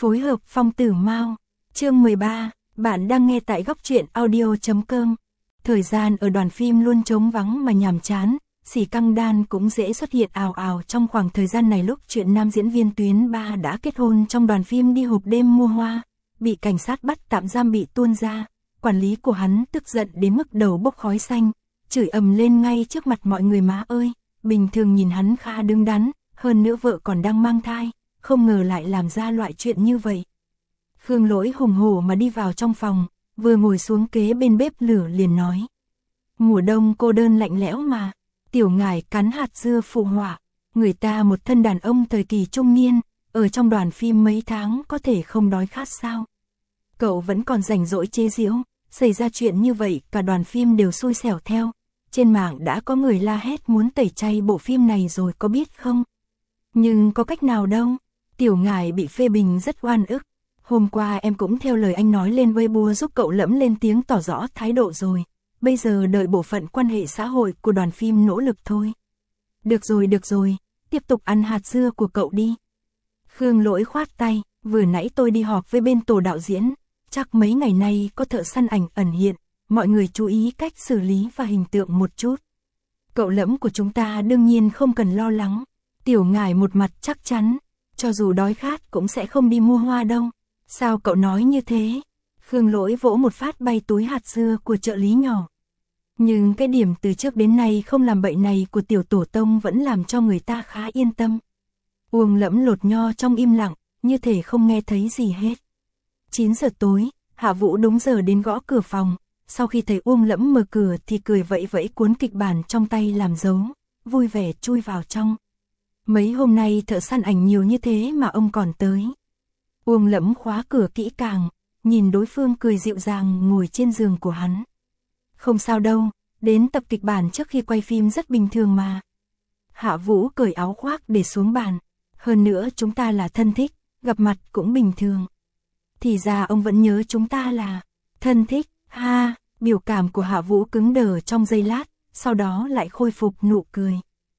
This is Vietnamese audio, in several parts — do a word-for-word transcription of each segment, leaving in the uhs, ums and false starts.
Phối hợp Phong Tử Mao. Chương mười ba, bạn đang nghe tại góc truyện audio chấm com. Thời gian ở đoàn phim luôn trống vắng mà nhàm chán, xỉ căng đan cũng dễ xuất hiện ào ào trong khoảng thời gian này. Lúc chuyện nam diễn viên Tuyến Ba đã kết hôn trong đoàn phim đi hộp đêm mua hoa, bị cảnh sát bắt tạm giam bị tuôn ra, quản lý của hắn tức giận đến mức đầu bốc khói xanh, chửi ầm lên ngay trước mặt mọi người. Má ơi, bình thường nhìn hắn khá đứng đắn, hơn nữa vợ còn đang mang thai, không ngờ lại làm ra loại chuyện như vậy. Khương Lỗi hùng hổ mà đi vào trong phòng, vừa ngồi xuống kế bên bếp lửa liền nói: mùa đông cô đơn lạnh lẽo mà. Tiểu Ngải cắn hạt dưa phụ họa: người ta một thân đàn ông thời kỳ trung niên, ở trong đoàn phim mấy tháng có thể không đói khát sao? Cậu vẫn còn rảnh rỗi chế giễu, xảy ra chuyện như vậy cả đoàn phim đều xui xẻo theo. Trên mạng đã có người la hét muốn tẩy chay bộ phim này rồi có biết không? Nhưng có cách nào đâu. Tiểu Ngải bị phê bình rất oan ức. Hôm qua em cũng theo lời anh nói lên Weibo giúp cậu Lẫm lên tiếng tỏ rõ thái độ rồi. Bây giờ đợi bộ phận quan hệ xã hội của đoàn phim nỗ lực thôi. Được rồi được rồi, tiếp tục ăn hạt dưa của cậu đi. Khương Lỗi khoát tay: vừa nãy tôi đi họp với bên tổ đạo diễn, chắc mấy ngày nay có thợ săn ảnh ẩn hiện, mọi người chú ý cách xử lý và hình tượng một chút. Cậu Lẫm của chúng ta đương nhiên không cần lo lắng. Tiểu Ngải một mặt chắc chắn: cho dù đói khát cũng sẽ không đi mua hoa đâu. Sao cậu nói như thế? Khương Lỗi vỗ một phát bay túi hạt dưa của trợ lý nhỏ. Nhưng cái điểm từ trước đến nay không làm bậy này của tiểu tổ tông vẫn làm cho người ta khá yên tâm. Uông Lẫm lột nho trong im lặng, như thể không nghe thấy gì hết. chín giờ tối, Hạ Vũ đúng giờ đến gõ cửa phòng. Sau khi thấy Uông Lẫm mở cửa thì cười vẫy vẫy cuốn kịch bản trong tay làm dấu, vui vẻ chui vào trong. Mấy hôm nay thợ săn ảnh nhiều như thế mà ông còn tới. Uông Lẫm khóa cửa kỹ càng, nhìn đối phương cười dịu dàng ngồi trên giường của hắn. Không sao đâu, đến tập kịch bản trước khi quay phim rất bình thường mà. Hạ Vũ cởi áo khoác để xuống bàn. Hơn nữa chúng ta là thân thích, gặp mặt cũng bình thường. Thì ra ông vẫn nhớ chúng ta là thân thích, ha. Biểu cảm của Hạ Vũ cứng đờ trong giây lát, sau đó lại khôi phục nụ cười.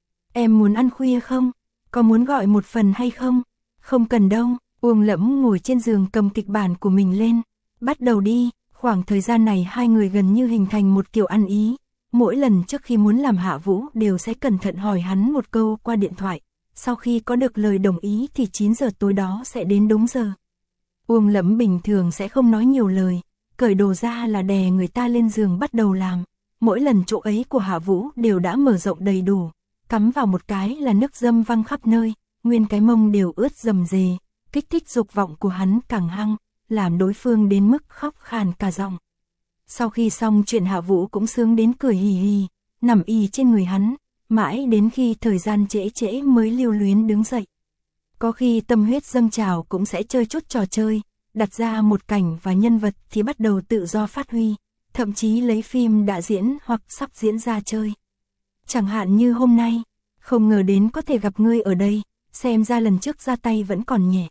Em muốn ăn khuya không? Có muốn gọi một phần hay không? Không cần đâu. Uông Lẫm ngồi trên giường cầm kịch bản của mình lên. Bắt đầu đi. Khoảng thời gian này hai người gần như hình thành một kiểu ăn ý. Mỗi lần trước khi muốn làm Hạ Vũ đều sẽ cẩn thận hỏi hắn một câu qua điện thoại. Sau khi có được lời đồng ý thì chín giờ tối đó sẽ đến đúng giờ. Uông Lẫm bình thường sẽ không nói nhiều lời, cởi đồ ra là đè người ta lên giường bắt đầu làm. Mỗi lần chỗ ấy của Hạ Vũ đều đã mở rộng đầy đủ, cắm vào một cái là nước dâm văng khắp nơi, nguyên cái mông đều ướt rầm rề, kích thích dục vọng của hắn càng hăng, làm đối phương đến mức khóc khàn cả giọng. Sau khi xong chuyện Hạ Vũ cũng sướng đến cười hì hì, nằm y trên người hắn, mãi đến khi thời gian trễ trễ mới lưu luyến đứng dậy. Có khi tâm huyết dâng trào cũng sẽ chơi chút trò chơi, đặt ra một cảnh và nhân vật thì bắt đầu tự do phát huy, thậm chí lấy phim đã diễn hoặc sắp diễn ra chơi. Chẳng hạn như hôm nay, không ngờ đến có thể gặp ngươi ở đây, xem ra lần trước ra tay vẫn còn nhẹ.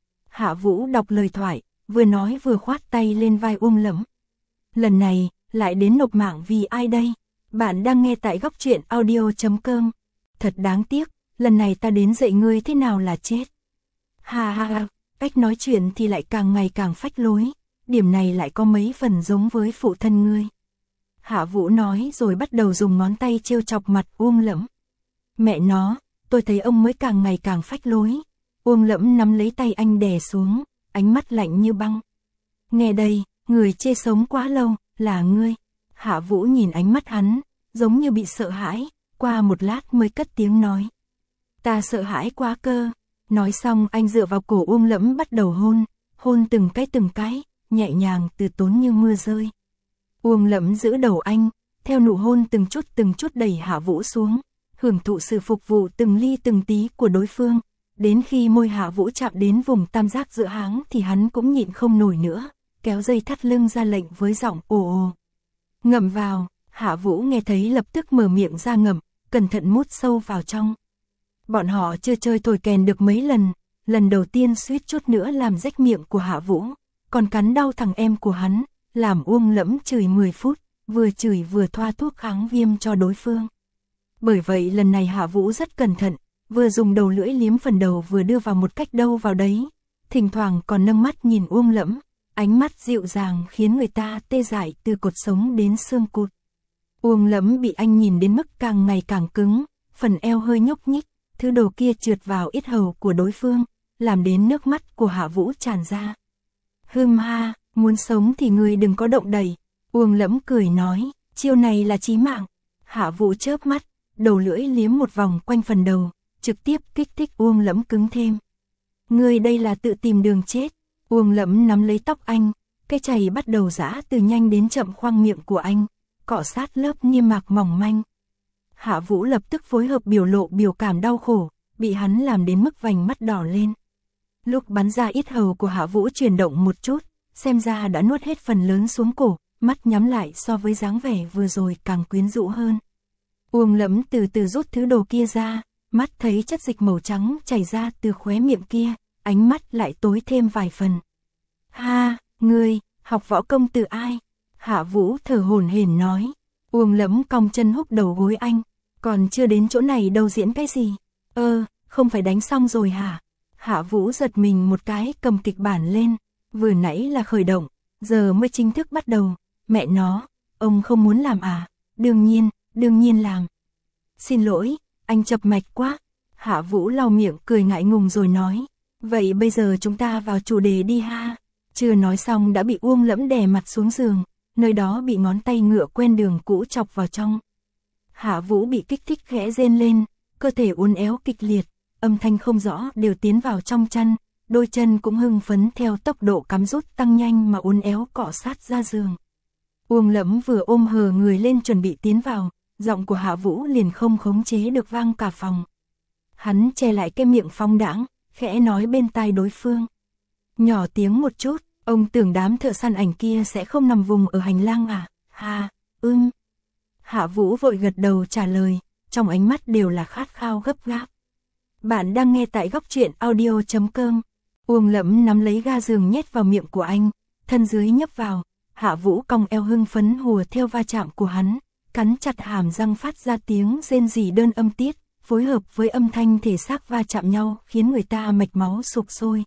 Hạ Vũ đọc lời thoại, vừa nói vừa khoát tay lên vai Uông Lẫm. Lần này, lại đến nộp mạng vì ai đây? Bạn đang nghe tại góc truyện audio chấm com. Thật đáng tiếc, lần này ta đến dạy ngươi thế nào là chết. Ha ha ha, cách nói chuyện thì lại càng ngày càng phách lối, điểm này lại có mấy phần giống với phụ thân ngươi. Hạ Vũ nói rồi bắt đầu dùng ngón tay trêu chọc mặt Uông Lẫm. Mẹ nó, tôi thấy ông mới càng ngày càng phách lối. Uông Lẫm nắm lấy tay anh đè xuống, ánh mắt lạnh như băng. Nghe đây, người chê sống quá lâu, là ngươi. Hạ Vũ nhìn ánh mắt hắn, giống như bị sợ hãi, qua một lát mới cất tiếng nói. Ta sợ hãi quá cơ. Nói xong anh dựa vào cổ Uông Lẫm bắt đầu hôn, hôn từng cái từng cái, nhẹ nhàng từ tốn như mưa rơi. Uông Lẫm giữ đầu anh, theo nụ hôn từng chút từng chút đẩy Hạ Vũ xuống, hưởng thụ sự phục vụ từng ly từng tí của đối phương. Đến khi môi Hạ Vũ chạm đến vùng tam giác giữa háng thì hắn cũng nhịn không nổi nữa, kéo dây thắt lưng ra lệnh với giọng ồ ồ. Ngậm vào. Hạ Vũ nghe thấy lập tức mở miệng ra ngậm, cẩn thận mút sâu vào trong. Bọn họ chưa chơi thổi kèn được mấy lần, lần đầu tiên suýt chút nữa làm rách miệng của Hạ Vũ, còn cắn đau thằng em của hắn, làm Uông Lẫm chửi mười phút, vừa chửi vừa thoa thuốc kháng viêm cho đối phương. Bởi vậy lần này Hạ Vũ rất cẩn thận, vừa dùng đầu lưỡi liếm phần đầu vừa đưa vào một cách đâu vào đấy, thỉnh thoảng còn nâng mắt nhìn Uông Lẫm, ánh mắt dịu dàng khiến người ta tê dại từ cột sống đến xương cụt. Uông Lẫm bị anh nhìn đến mức càng ngày càng cứng, phần eo hơi nhúc nhích, thứ đồ kia trượt vào yết hầu của đối phương, làm đến nước mắt của Hạ Vũ tràn ra. Hừm ha, muốn sống thì ngươi đừng có động đậy. Uông Lẫm cười nói, chiêu này là chí mạng. Hạ Vũ chớp mắt, đầu lưỡi liếm một vòng quanh phần đầu, trực tiếp kích thích Uông Lẫm cứng thêm. Ngươi đây là tự tìm đường chết. Uông Lẫm nắm lấy tóc anh, cái chày bắt đầu giã từ nhanh đến chậm khoang miệng của anh, cọ sát lớp niêm mạc mỏng manh. Hạ Vũ lập tức phối hợp biểu lộ biểu cảm đau khổ, bị hắn làm đến mức vành mắt đỏ lên. Lúc bắn ra yết hầu của Hạ Vũ chuyển động một chút, xem ra đã nuốt hết phần lớn xuống cổ, mắt nhắm lại so với dáng vẻ vừa rồi càng quyến rũ hơn. Uông Lẫm từ từ rút thứ đồ kia ra, mắt thấy chất dịch màu trắng chảy ra từ khóe miệng kia, ánh mắt lại tối thêm vài phần. Ha, ngươi, học võ công từ ai? Hạ Vũ thở hổn hển nói. Uông Lẫm cong chân húc đầu gối anh, còn chưa đến chỗ này đâu diễn cái gì? Ơ, không phải đánh xong rồi hả? Hạ Vũ giật mình một cái cầm kịch bản lên, vừa nãy là khởi động, giờ mới chính thức bắt đầu. Mẹ nó, ông không muốn làm à? Đương nhiên, đương nhiên làm. Xin lỗi, anh chập mạch quá. Hạ Vũ lau miệng cười ngại ngùng rồi nói, vậy bây giờ chúng ta vào chủ đề đi ha. Chưa nói xong đã bị Uông Lẫm đè mặt xuống giường, nơi đó bị ngón tay ngựa quen đường cũ chọc vào trong. Hạ Vũ bị kích thích khẽ rên lên, cơ thể uốn éo kịch liệt, âm thanh không rõ đều tiến vào trong chăn, đôi chân cũng hưng phấn theo tốc độ cắm rút tăng nhanh mà uốn éo cọ sát ra giường. Uông Lẫm vừa ôm hờ người lên chuẩn bị tiến vào, giọng của Hạ Vũ liền không khống chế được vang cả phòng. Hắn che lại cái miệng phóng đãng, khẽ nói bên tai đối phương. Nhỏ tiếng một chút, ông tưởng đám thợ săn ảnh kia sẽ không nằm vùng ở hành lang à? Ha, ưm. Hạ Vũ vội gật đầu trả lời, trong ánh mắt đều là khát khao gấp gáp. Bạn đang nghe tại góc truyện audio chấm com. Uông Lẫm nắm lấy ga giường nhét vào miệng của anh, thân dưới nhấp vào. Hạ Vũ cong eo hưng phấn hùa theo va chạm của hắn, cắn chặt hàm răng phát ra tiếng rên rỉ đơn âm tiết, phối hợp với âm thanh thể xác va chạm nhau khiến người ta mạch máu sục sôi.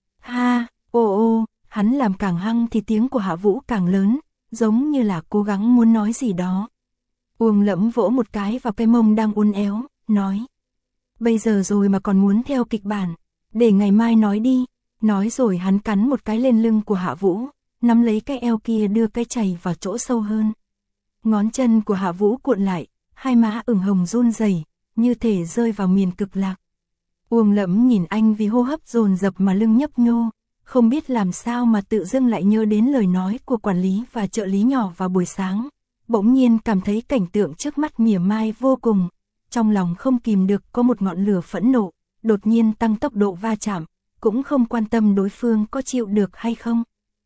Ha, ô ô, hắn làm càng hăng thì tiếng của Hạ Vũ càng lớn, giống như là cố gắng muốn nói gì đó. Uông Lẫm vỗ một cái vào cái mông đang uốn éo, nói. Bây giờ rồi mà còn muốn theo kịch bản, để ngày mai nói đi. Nói rồi hắn cắn một cái lên lưng của Hạ Vũ, nắm lấy cái eo kia đưa cái chày vào chỗ sâu hơn. Ngón chân của Hạ Vũ cuộn lại, hai má ửng hồng run rẩy, như thể rơi vào miền cực lạc. Uông Lẫm nhìn anh vì hô hấp dồn dập mà lưng nhấp nhô, không biết làm sao mà tự dưng lại nhớ đến lời nói của quản lý và trợ lý nhỏ vào buổi sáng. Bỗng nhiên cảm thấy cảnh tượng trước mắt mỉa mai vô cùng, trong lòng không kìm được có một ngọn lửa phẫn nộ, đột nhiên tăng tốc độ va chạm, cũng không quan tâm đối phương có chịu được hay không.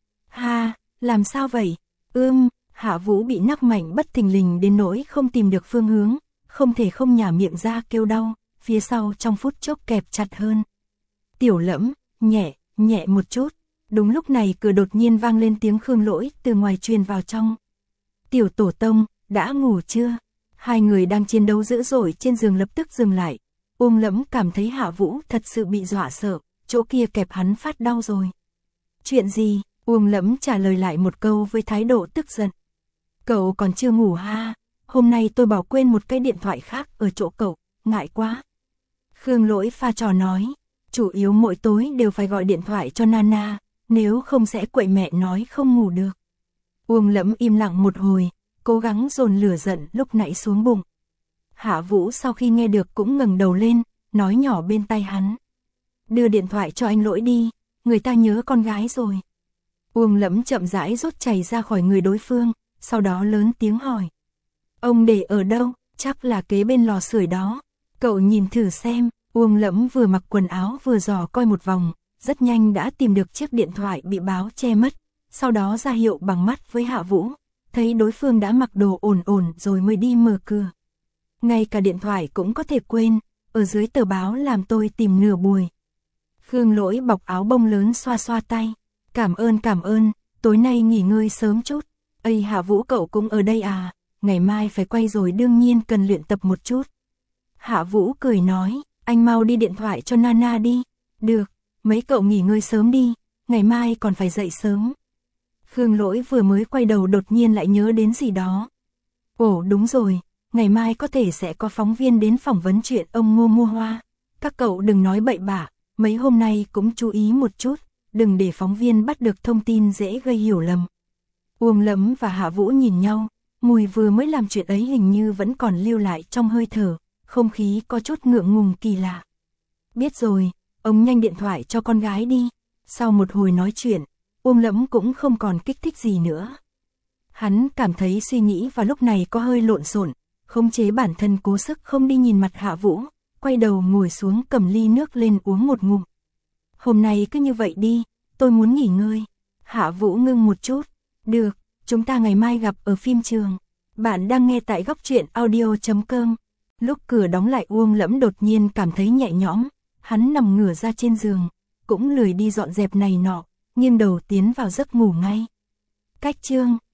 Ha, làm sao vậy? Ưm, Hạ Vũ bị nắc mạnh bất thình lình đến nỗi không tìm được phương hướng, không thể không nhả miệng ra kêu đau, phía sau trong phút chốc kẹp chặt hơn. Tiểu Lẫm, nhẹ, nhẹ một chút. Đúng lúc này cửa đột nhiên vang lên tiếng Khương Lỗi từ ngoài truyền vào trong. Tiểu Tổ Tông, đã ngủ chưa? Hai người đang chiến đấu dữ dội trên giường lập tức dừng lại. Uông Lẫm cảm thấy Hạ Vũ thật sự bị dọa sợ, chỗ kia kẹp hắn phát đau rồi. Chuyện gì? Uông Lẫm trả lời lại một câu với thái độ tức giận. Cậu còn chưa ngủ ha? Hôm nay tôi bỏ quên một cái điện thoại khác ở chỗ cậu, ngại quá. Khương Lỗi pha trò nói, chủ yếu mỗi tối đều phải gọi điện thoại cho Nana, nếu không sẽ quậy mẹ nói không ngủ được. Uông Lẫm im lặng một hồi, cố gắng dồn lửa giận lúc nãy xuống bụng. Hạ Vũ sau khi nghe được cũng ngẩng đầu lên, nói nhỏ bên tai hắn. Đưa điện thoại cho anh Lỗi đi, người ta nhớ con gái rồi. Uông Lẫm chậm rãi rút chày ra khỏi người đối phương, sau đó lớn tiếng hỏi. Ông để ở đâu? Chắc là kế bên lò sưởi đó. Cậu nhìn thử xem. Uông Lẫm vừa mặc quần áo vừa dò coi một vòng, rất nhanh đã tìm được chiếc điện thoại bị báo che mất, sau đó ra hiệu bằng mắt với Hạ Vũ, thấy đối phương đã mặc đồ ổn ổn rồi mới đi mở cửa. Ngay cả điện thoại cũng có thể quên, ở dưới tờ báo làm tôi tìm nửa buổi. Khương Lỗi bọc áo bông lớn xoa xoa tay. Cảm ơn cảm ơn, tối nay nghỉ ngơi sớm chút. Ây Hạ Vũ cậu cũng ở đây à, ngày mai phải quay rồi đương nhiên cần luyện tập một chút. Hạ Vũ cười nói, anh mau đi điện thoại cho Nana đi. Được, mấy cậu nghỉ ngơi sớm đi, ngày mai còn phải dậy sớm. Khương Lỗi vừa mới quay đầu đột nhiên lại nhớ đến gì đó. Ồ đúng rồi, ngày mai có thể sẽ có phóng viên đến phỏng vấn chuyện ông Ngô mua hoa. Các cậu đừng nói bậy bạ, mấy hôm nay cũng chú ý một chút, đừng để phóng viên bắt được thông tin dễ gây hiểu lầm. Uông Lẫm và Hạ Vũ nhìn nhau, Mùi vừa mới làm chuyện ấy hình như vẫn còn lưu lại trong hơi thở, không khí có chút ngượng ngùng kỳ lạ. Biết rồi, ông nhanh điện thoại cho con gái đi. Sau một hồi nói chuyện, Uông Lẫm cũng không còn kích thích gì nữa. Hắn cảm thấy suy nghĩ vào lúc này có hơi lộn xộn, khống chế bản thân cố sức không đi nhìn mặt Hạ Vũ, quay đầu ngồi xuống cầm ly nước lên uống một ngụm. Hôm nay cứ như vậy đi, tôi muốn nghỉ ngơi. Hạ Vũ ngưng một chút. Được, chúng ta ngày mai gặp ở phim trường. Bạn đang nghe tại góc truyện audio chấm com. Lúc cửa đóng lại Uông Lẫm đột nhiên cảm thấy nhẹ nhõm, hắn nằm ngửa ra trên giường, cũng lười đi dọn dẹp này nọ, nghiêng đầu tiến vào giấc ngủ ngay. Cách chương